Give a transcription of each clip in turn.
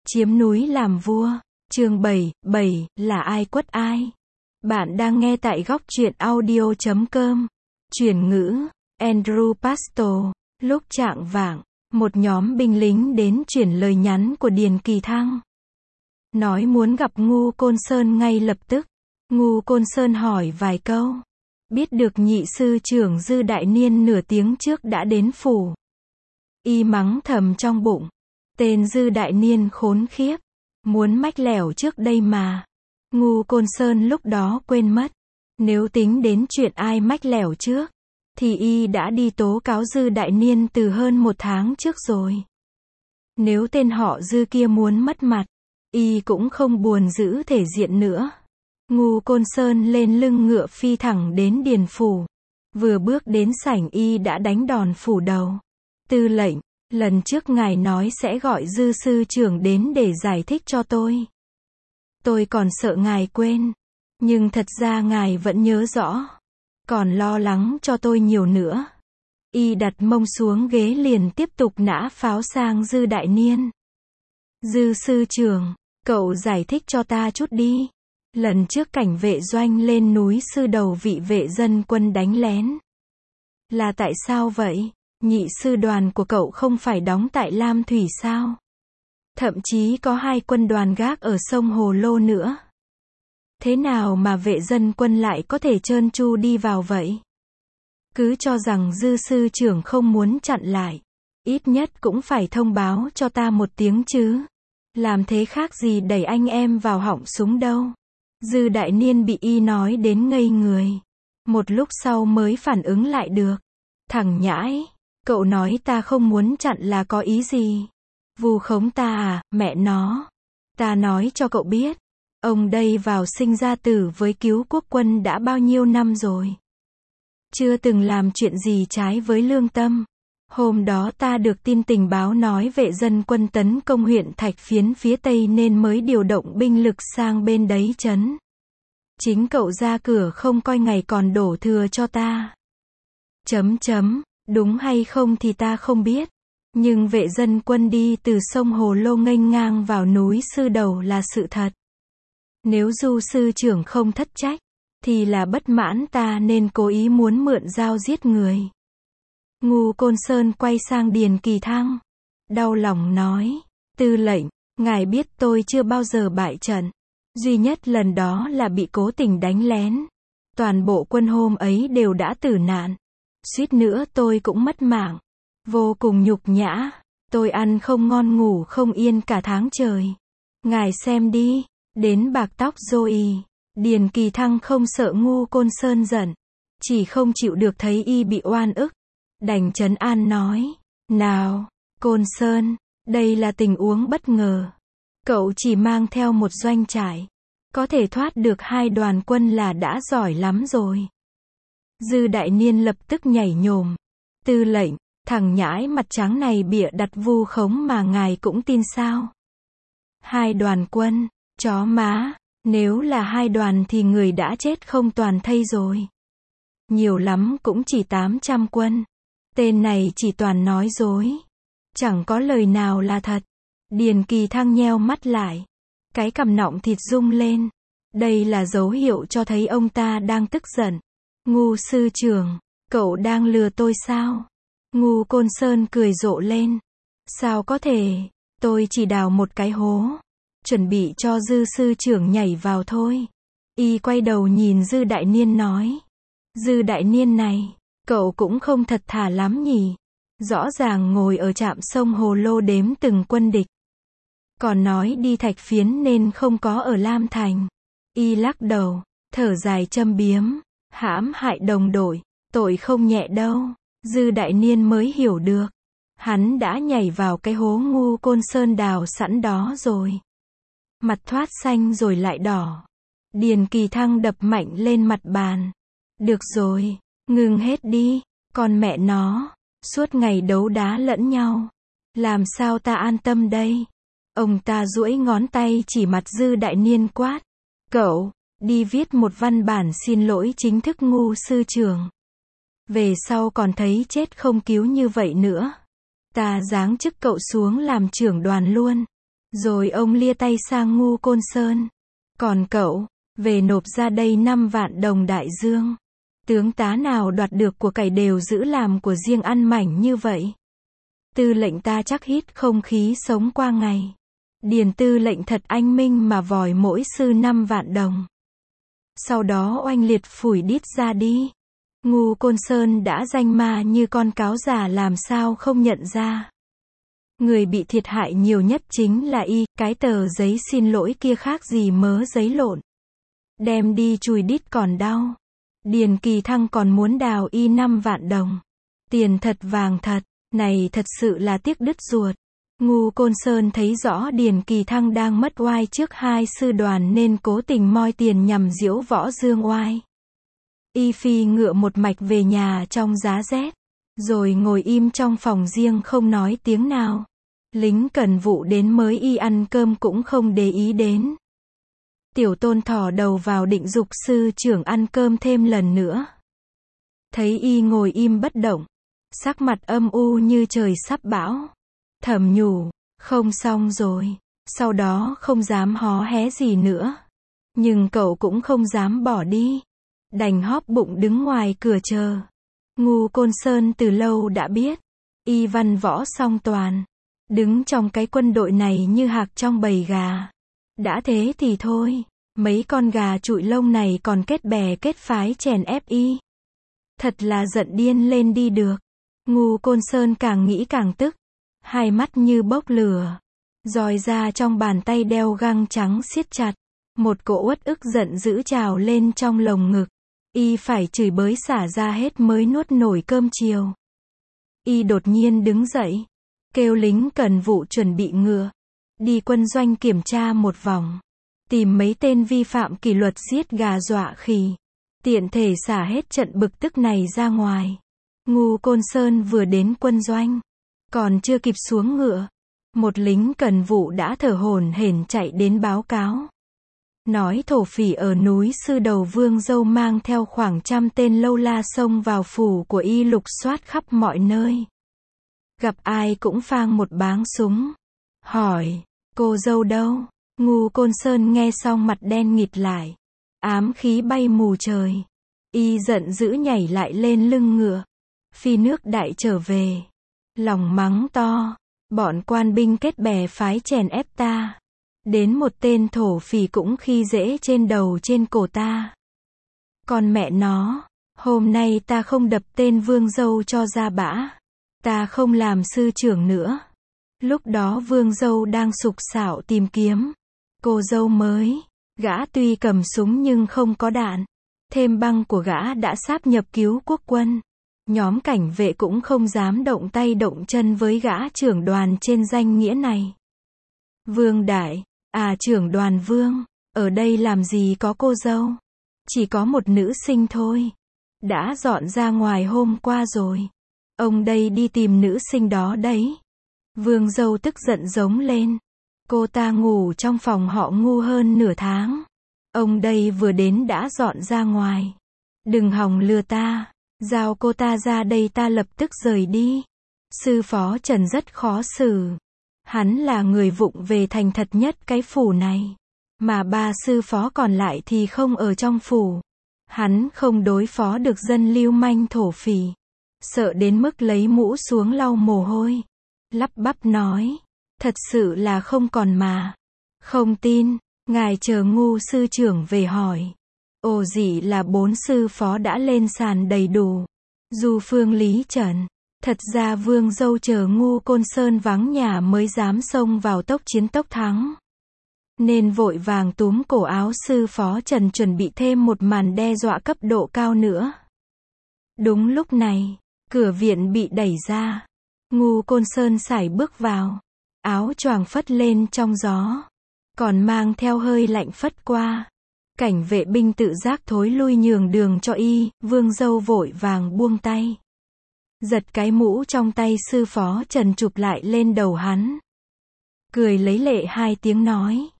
Chiếm núi làm vua. Chương 7, là ai quất ai? Bạn đang nghe tại góc truyện audio.com. Chuyển ngữ, Andrew Pastor. Lúc chạng vạng, một nhóm binh lính đến chuyển lời nhắn của Điền Kỳ Thăng. Nói muốn gặp Ngu Côn Sơn ngay lập tức. Ngu Côn Sơn hỏi vài câu. Biết được nhị sư trưởng Dư Đại Niên nửa tiếng trước đã đến phủ. Y mắng thầm trong bụng. Tên Dư Đại Niên khốn khiếp. Muốn mách lẻo trước đây mà. Ngu Côn Sơn lúc đó quên mất. Nếu tính đến chuyện ai mách lẻo trước, thì y đã đi tố cáo Dư Đại Niên từ hơn 1 tháng trước rồi. Nếu tên họ Dư kia muốn mất mặt, y cũng không buồn giữ thể diện nữa. Ngu Côn Sơn lên lưng ngựa phi thẳng đến Điền phủ. Vừa bước đến sảnh y đã đánh đòn phủ đầu. Tư lệnh, lần trước ngài nói sẽ gọi Dư sư trưởng đến để giải thích cho tôi. Tôi còn sợ ngài quên. Nhưng thật ra ngài vẫn nhớ rõ. Còn lo lắng cho tôi nhiều nữa. Y đặt mông xuống ghế liền tiếp tục nã pháo sang Dư Đại Niên. Dư sư trưởng, cậu giải thích cho ta chút đi. Lần trước cảnh vệ doanh lên núi Sư Đầu bị vệ dân quân đánh lén. Là tại sao vậy? Nhị sư đoàn của cậu không phải đóng tại Lam Thủy sao? Thậm chí có 2 quân đoàn gác ở sông Hồ Lô nữa. Thế nào mà vệ dân quân lại có thể trơn tru đi vào vậy? Cứ cho rằng Dư sư trưởng không muốn chặn lại. Ít nhất cũng phải thông báo cho ta một tiếng chứ. Làm thế khác gì đẩy anh em vào họng súng đâu. Dư Đại Niên bị y nói đến ngây người. Một lúc sau mới phản ứng lại được. Thằng nhãi, cậu nói ta không muốn chặn là có ý gì? Vu khống ta à, mẹ nó. Ta nói cho cậu biết. Ông đây vào sinh ra tử với Cứu Quốc quân đã bao nhiêu năm rồi. Chưa từng làm chuyện gì trái với lương tâm. Hôm đó ta được tin tình báo nói vệ dân quân tấn công huyện Thạch Phiến phía Tây nên mới điều động binh lực sang bên đấy trấn. Chính cậu ra cửa không coi ngày còn đổ thừa cho ta. Đúng hay không thì ta không biết. Nhưng vệ dân quân đi từ sông Hồ Lô nghênh ngang vào núi Sư Đầu là sự thật. Nếu Du sư trưởng không thất trách, thì là bất mãn ta nên cố ý muốn mượn dao giết người. Ngu Côn Sơn quay sang Điền Kỳ Thăng. Đau lòng nói. Tư lệnh, ngài biết tôi chưa bao giờ bại trận. Duy nhất lần đó là bị cố tình đánh lén. Toàn bộ quân hôm ấy đều đã tử nạn. Suýt nữa tôi cũng mất mạng. Vô cùng nhục nhã. Tôi ăn không ngon ngủ không yên cả tháng trời. Ngài xem đi. Đến bạc tóc rồi. Điền Kỳ Thăng không sợ Ngu Côn Sơn giận. Chỉ không chịu được thấy y bị oan ức. Đành trấn an nói. Nào, Côn Sơn, đây là tình huống bất ngờ. Cậu chỉ mang theo một doanh trại. Có thể thoát được 2 đoàn quân là đã giỏi lắm rồi. Dư Đại Niên lập tức nhảy nhổm. Tư lệnh, thằng nhãi mặt trắng này bịa đặt vu khống mà ngài cũng tin sao? 2 đoàn quân, chó má, nếu là 2 đoàn thì người đã chết không toàn thây rồi. Nhiều lắm cũng chỉ 800 quân. Tên này chỉ toàn nói dối. Chẳng có lời nào là thật. Điền Kỳ Thăng nheo mắt lại. Cái cằm nọng thịt rung lên. Đây là dấu hiệu cho thấy ông ta đang tức giận. Ngu sư trưởng, cậu đang lừa tôi sao? Ngu Côn Sơn cười rộ lên. Sao có thể, tôi chỉ đào một cái hố. Chuẩn bị cho Dư sư trưởng nhảy vào thôi. Y quay đầu nhìn Dư Đại Niên nói. Dư Đại Niên này, cậu cũng không thật thà lắm nhỉ. Rõ ràng ngồi ở trạm sông Hồ Lô đếm từng quân địch. Còn nói đi Thạch Phiến nên không có ở Lam Thành. Y lắc đầu, thở dài châm biếm. Hãm hại đồng đội, tội không nhẹ đâu. Dư Đại Niên mới hiểu được. Hắn đã nhảy vào cái hố Ngu Côn Sơn đào sẵn đó rồi. Mặt thoát xanh rồi lại đỏ. Điền Kỳ Thăng đập mạnh lên mặt bàn. Được rồi, ngừng hết đi. Con mẹ nó, suốt ngày đấu đá lẫn nhau. Làm sao ta an tâm đây? Ông ta duỗi ngón tay chỉ mặt Dư Đại Niên quát. Cậu, đi viết một văn bản xin lỗi chính thức Ngu sư trưởng. Về sau còn thấy chết không cứu như vậy nữa. Ta giáng chức cậu xuống làm trưởng đoàn luôn. Rồi ông lia tay sang Ngu Côn Sơn. Còn cậu, về nộp ra đây 5 vạn đồng đại dương. Tướng tá nào đoạt được của cải đều giữ làm của riêng ăn mảnh như vậy. Tư lệnh ta chắc hít không khí sống qua ngày. Điền tư lệnh thật anh minh mà vòi mỗi sư 5 vạn đồng. Sau đó oanh liệt phủi đít ra đi. Ngu Côn Sơn đã danh ma như con cáo già làm sao không nhận ra. Người bị thiệt hại nhiều nhất chính là y, cái tờ giấy xin lỗi kia khác gì mớ giấy lộn. Đem đi chùi đít còn đau. Điền Kỳ Thăng còn muốn đào y 5 vạn đồng. Tiền thật vàng thật, này thật sự là tiếc đứt ruột. Ngu Côn Sơn thấy rõ Điền Kỳ Thăng đang mất oai trước 2 sư đoàn nên cố tình moi tiền nhằm giễu võ dương oai. Y phi ngựa một mạch về nhà trong giá rét, rồi ngồi im trong phòng riêng không nói tiếng nào. Lính cần vụ đến mới y ăn cơm cũng không để ý đến. Tiểu Tôn thò đầu vào định giục sư trưởng ăn cơm thêm lần nữa. Thấy y ngồi im bất động, sắc mặt âm u như trời sắp bão. Thầm nhủ, không xong rồi. Sau đó không dám hó hé gì nữa. Nhưng cậu cũng không dám bỏ đi. Đành hóp bụng đứng ngoài cửa chờ. Ngu Côn Sơn từ lâu đã biết. Y văn võ song toàn. Đứng trong cái quân đội này như hạc trong bầy gà. Đã thế thì thôi. Mấy con gà trụi lông này còn kết bè kết phái chèn ép y. Thật là giận điên lên đi được. Ngu Côn Sơn càng nghĩ càng tức. Hai mắt như bốc lửa. Roi ra trong bàn tay đeo găng trắng siết chặt. Một cỗ uất ức giận dữ trào lên trong lồng ngực. Y phải chửi bới xả ra hết mới nuốt nổi cơm chiều. Y đột nhiên đứng dậy. Kêu lính cần vụ chuẩn bị ngựa. Đi quân doanh kiểm tra một vòng. Tìm mấy tên vi phạm kỷ luật giết gà dọa khỉ. Tiện thể xả hết trận bực tức này ra ngoài. Ngu Côn Sơn vừa đến quân doanh. Còn chưa kịp xuống ngựa. Một lính cần vụ đã thở hổn hển chạy đến báo cáo. Nói thổ phỉ ở núi Sư Đầu Vương Dâu mang theo khoảng 100 tên lâu la xông vào phủ của y lục soát khắp mọi nơi. Gặp ai cũng phang một báng súng. Hỏi, cô dâu đâu? Ngu Côn Sơn nghe xong mặt đen nghịt lại. Ám khí bay mù trời. Y giận dữ nhảy lại lên lưng ngựa. Phi nước đại trở về. Lòng mắng to. Bọn quan binh kết bè phái chèn ép ta. Đến một tên thổ phỉ cũng khi dễ trên đầu trên cổ ta. Còn mẹ nó, hôm nay ta không đập tên Vương Dâu cho ra bã. Ta không làm sư trưởng nữa. Lúc đó Vương Dâu đang sục sạo tìm kiếm cô dâu mới. Gã tuy cầm súng nhưng không có đạn. Thêm băng của gã đã sáp nhập cứu quốc quân. Nhóm cảnh vệ cũng không dám động tay động chân với gã trưởng đoàn trên danh nghĩa này. Vương Đại, trưởng đoàn Vương, ở đây làm gì có cô dâu? Chỉ có một nữ sinh thôi. Đã dọn ra ngoài hôm qua rồi. Ông đây đi tìm nữ sinh đó đấy. Vương Dâu tức giận giống lên. Cô ta ngủ trong phòng họ Ngu hơn nửa tháng. Ông đây vừa đến đã dọn ra ngoài. Đừng hòng lừa ta. Giao cô ta ra đây ta lập tức rời đi. Sư phó Trần rất khó xử. Hắn là người vụng về thành thật nhất cái phủ này. Mà 3 sư phó còn lại thì không ở trong phủ. Hắn không đối phó được dân lưu manh thổ phỉ. Sợ đến mức lấy mũ xuống lau mồ hôi. Lắp bắp nói. Thật sự là không còn mà. Không tin, ngài chờ Ngu sư trưởng về hỏi. Ồ dị là 4 sư phó đã lên sàn đầy đủ. Du Phương Lý Trần. Thật ra Vương Dâu chờ Ngu Côn Sơn vắng nhà mới dám xông vào tốc chiến tốc thắng. Nên vội vàng túm cổ áo sư phó Trần chuẩn bị thêm một màn đe dọa cấp độ cao nữa. Đúng lúc này, cửa viện bị đẩy ra. Ngu Côn Sơn sải bước vào. Áo choàng phất lên trong gió. Còn mang theo hơi lạnh phất qua. Cảnh vệ binh tự giác thối lui nhường đường cho y. Vương Dâu vội vàng buông tay. Giật cái mũ trong tay sư phó Trần chụp lại lên đầu hắn. Cười lấy lệ 2 tiếng nói.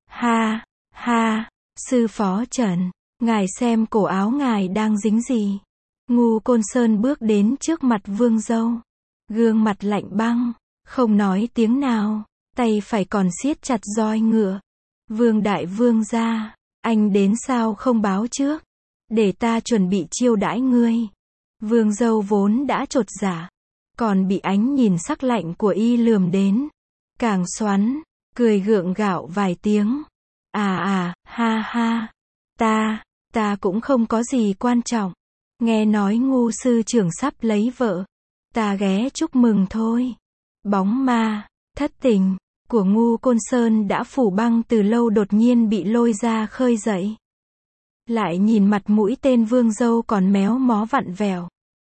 Ha, ha, sư phó Trần, ngài xem cổ áo ngài đang dính gì. Ngu Côn Sơn bước đến trước mặt Vương Dâu. Gương mặt lạnh băng, không nói tiếng nào. tay phải còn siết chặt roi ngựa. Vương đại vương gia, anh đến sao không báo trước, để ta chuẩn bị chiêu đãi ngươi. Vương dâu vốn đã chột dạ, còn bị ánh nhìn sắc lạnh của y lườm đến, càng xoắn, cười gượng gạo vài tiếng. Ha ha, ta cũng không có gì quan trọng. Nghe nói Ngu sư trưởng sắp lấy vợ, ta ghé chúc mừng thôi. Bóng ma, thất tình, của Ngu Côn Sơn đã phủ băng từ lâu đột nhiên bị lôi ra khơi dậy. Lại nhìn mặt mũi tên vương dâu còn méo mó vặn vẹo.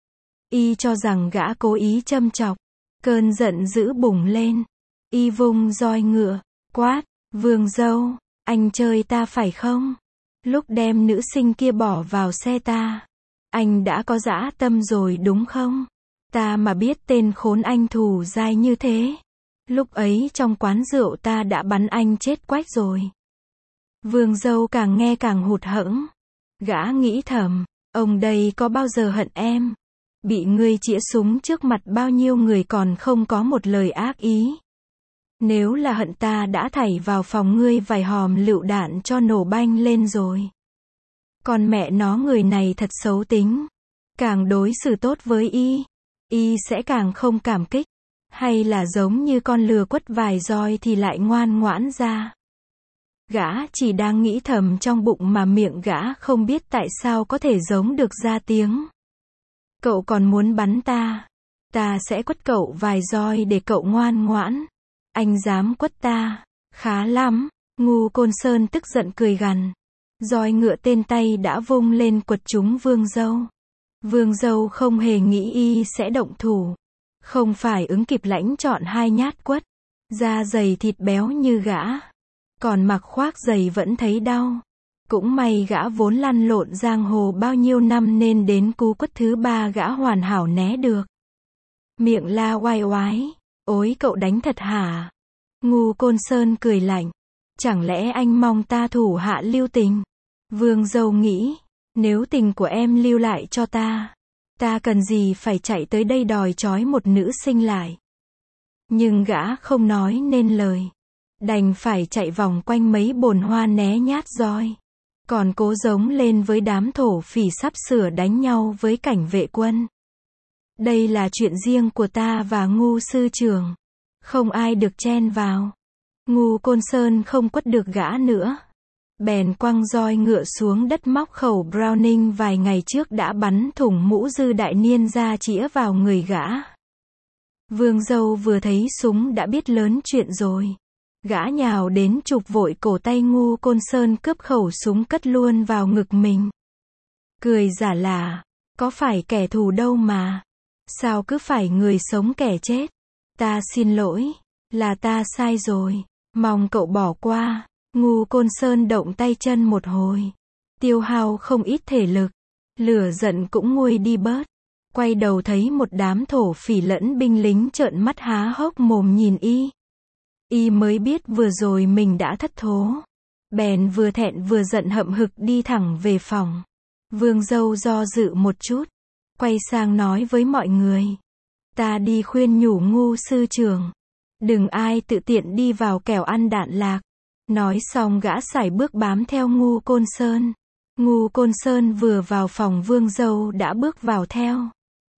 Y cho rằng gã cố ý châm chọc, cơn giận dữ bùng lên. Y vung roi ngựa, quát, vương dâu, anh chơi ta phải không? Lúc đem nữ sinh kia bỏ vào xe ta, anh đã có dã tâm rồi đúng không? Ta mà biết tên khốn anh thù dai như thế, lúc ấy trong quán rượu ta đã bắn anh chết quách rồi. Vương dâu càng nghe càng hụt hẫng. Gã nghĩ thầm, ông đây có bao giờ hận em? Bị ngươi chĩa súng trước mặt bao nhiêu người còn không có một lời ác ý. Nếu là hận ta đã thảy vào phòng ngươi vài hòm lựu đạn cho nổ banh lên rồi. Còn mẹ nó người này thật xấu tính. Càng đối xử tốt với y sẽ càng không cảm kích. Hay là giống như con lừa quất vài roi thì lại ngoan ngoãn ra. Gã chỉ đang nghĩ thầm trong bụng mà miệng gã không biết tại sao có thể giống được ra tiếng. Cậu còn muốn bắn ta sẽ quất cậu vài roi để cậu ngoan ngoãn. Anh dám quất ta, khá lắm. Ngu Côn Sơn tức giận cười gằn. Roi ngựa tên tay đã vung lên quật trúng vương dâu. Vương dâu không hề nghĩ y sẽ động thủ. Không phải ứng kịp lãnh chọn hai nhát quất. Da dày thịt béo như gã. Còn mặc khoác giày vẫn thấy đau. Cũng may gã vốn lăn lộn giang hồ bao nhiêu năm nên đến cú quất thứ ba gã hoàn hảo né được. Miệng la oai oái. Ôi cậu đánh thật hả? Ngu Côn Sơn cười lạnh. Chẳng lẽ anh mong ta thủ hạ lưu tình? Vương dâu nghĩ, nếu tình của em lưu lại cho ta cần gì phải chạy tới đây đòi trói một nữ sinh lại. Nhưng gã không nói nên lời. Đành phải chạy vòng quanh mấy bồn hoa né nhát roi. Còn cố giống lên với đám thổ phỉ sắp sửa đánh nhau với cảnh vệ quân. Đây là chuyện riêng của ta và Ngu sư trưởng. Không ai được chen vào. Ngu Côn Sơn không quất được gã nữa. Bèn quăng roi ngựa xuống đất móc khẩu Browning vài ngày trước đã bắn thủng mũ Dư Đại Niên ra chĩa vào người gã. Vương dâu vừa thấy súng đã biết lớn chuyện rồi. Gã nhào đến chụp vội cổ tay Ngu Côn Sơn cướp khẩu súng cất luôn vào ngực mình. Cười giả là, có phải kẻ thù đâu mà. Sao cứ phải người sống kẻ chết. Ta xin lỗi, là ta sai rồi. Mong cậu bỏ qua. Ngu Côn Sơn động tay chân một hồi. Tiêu hao không ít thể lực. Lửa giận cũng nguôi đi bớt. Quay đầu thấy một đám thổ phỉ lẫn binh lính trợn mắt há hốc mồm nhìn y. Y mới biết vừa rồi mình đã thất thố. Bèn vừa thẹn vừa giận hậm hực đi thẳng về phòng. Vương dâu do dự một chút. Quay sang nói với mọi người. Ta đi khuyên nhủ Ngu sư trưởng. Đừng ai tự tiện đi vào kẻo ăn đạn lạc. Nói xong gã sải bước bám theo Ngu Côn Sơn. Ngu Côn Sơn vừa vào phòng vương dâu đã bước vào theo.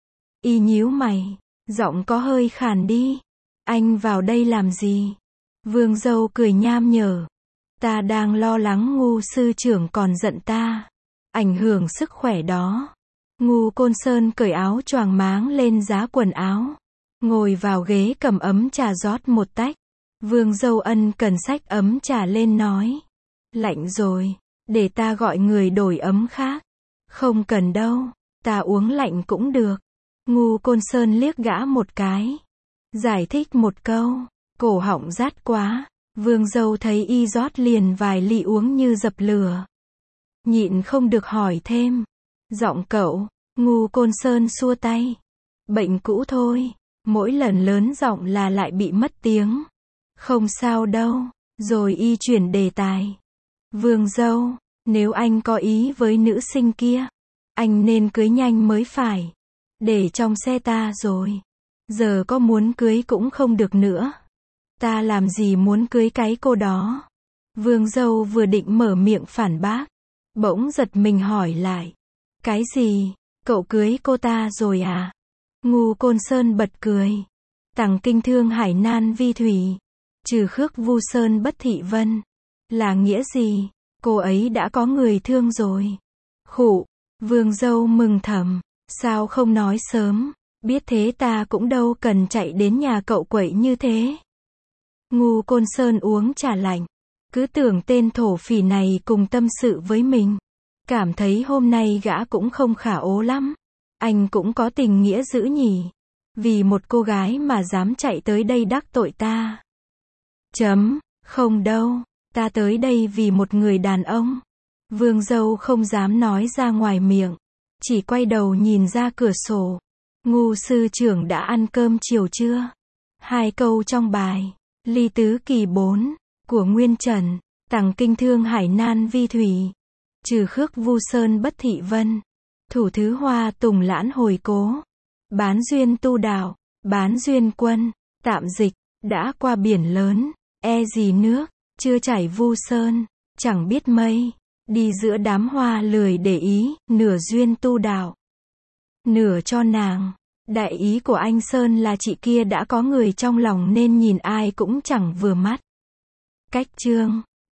Y nhíu mày. Giọng có hơi khàn đi. Anh vào đây làm gì? Vương dâu cười nham nhở. Ta đang lo lắng Ngu sư trưởng còn giận ta. Ảnh hưởng sức khỏe đó. Ngu Côn Sơn cởi áo choàng máng lên giá quần áo. Ngồi vào ghế cầm ấm trà rót một tách. Vương dâu ân cần xách ấm trà lên nói. Lạnh rồi, để ta gọi người đổi ấm khác. Không cần đâu, ta uống lạnh cũng được. Ngu Côn Sơn liếc gã một cái. Giải thích một câu, cổ họng rát quá. Vương dâu thấy y rót liền vài ly uống như dập lửa. Nhịn không được hỏi thêm. Giọng cậu, Ngu Côn Sơn xua tay. Bệnh cũ thôi, mỗi lần lớn giọng là lại bị mất tiếng. Không sao đâu, rồi y chuyển đề tài. Vương dâu, nếu anh có ý với nữ sinh kia, anh nên cưới nhanh mới phải. Để trong xe ta rồi. Giờ có muốn cưới cũng không được nữa. Ta làm gì muốn cưới cái cô đó. Vương dâu vừa định mở miệng phản bác, bỗng giật mình hỏi lại. Cái gì? Cậu cưới cô ta rồi à? Ngu Côn Sơn bật cười. Tằng kinh thương hải nan vi thủy. Trừ khước vu sơn bất thị vân. Là nghĩa gì? Cô ấy đã có người thương rồi. Khụ. Vương dâu mừng thầm. Sao không nói sớm? Biết thế ta cũng đâu cần chạy đến nhà cậu quậy như thế. Ngu Côn Sơn uống trà lạnh. Cứ tưởng tên thổ phỉ này cùng tâm sự với mình. Cảm thấy hôm nay gã cũng không khả ố lắm. Anh cũng có tình nghĩa dữ nhỉ. Vì một cô gái mà dám chạy tới đây đắc tội ta. Không đâu. Ta tới đây vì một người đàn ông. Vương dâu không dám nói ra ngoài miệng. Chỉ quay đầu nhìn ra cửa sổ. Ngu sư trưởng đã ăn cơm chiều chưa? 2 câu trong bài. Ly tứ kỳ 4. Của Nguyên Trần. Tằng kinh thương hải nan vi thủy. Trừ khước vu sơn bất thị vân. Thủ thứ hoa tùng lãn hồi cố. Bán duyên tu đạo. Bán duyên quân. Tạm dịch. Đã qua biển lớn. E gì nước. Chưa chảy vu sơn. Chẳng biết mây. Đi giữa đám hoa lười để ý. Nửa duyên tu đạo. Nửa cho nàng. Đại ý của anh Sơn là chị kia đã có người trong lòng nên nhìn ai cũng chẳng vừa mắt. Cách chương